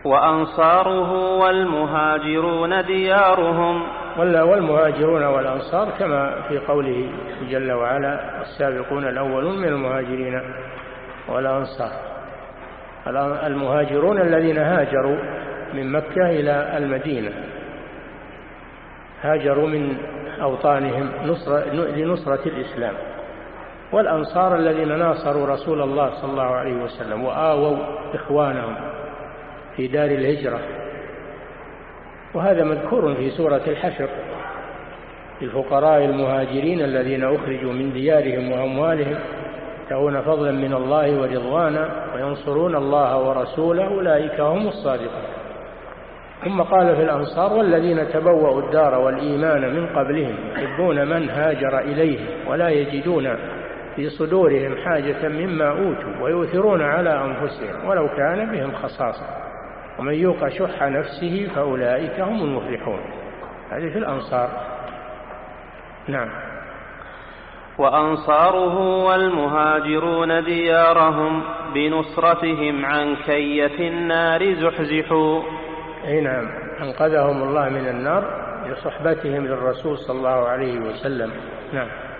وأنصاره والمهاجرون ديارهم. والمهاجرون والأنصار كما في قوله جل وعلا السابقون الأولون من المهاجرين والأنصار. المهاجرون الذين هاجروا من مكة إلى المدينة، هاجروا من أوطانهم لنصرة الإسلام. والأنصار الذين ناصروا رسول الله صلى الله عليه وسلم وآووا إخوانهم في دار الهجرة، وهذا مذكور في سورة الحشر: الفقراء المهاجرين الذين أخرجوا من ديارهم وأموالهم يبتغون فضلا من الله ورضوانا وينصرون الله ورسوله أولئك هم الصادقون. ثم قال في الأنصار: والذين تبوأوا الدار والإيمان من قبلهم يحبون من هاجر إليهم ولا يجدون في صدورهم حاجة مما أوتوا ويؤثرون على أنفسهم ولو كان بهم خصاصة ومن يوق شح نفسه فأولئك هم المفلحون. هذه في الأنصار. نعم. وأنصاره والمهاجرون ديارهم بنصرتهم عن كية النار زحزحوا. أي نعم، أنقذهم الله من النار بصحبتهم للرسول صلى الله عليه وسلم. نعم.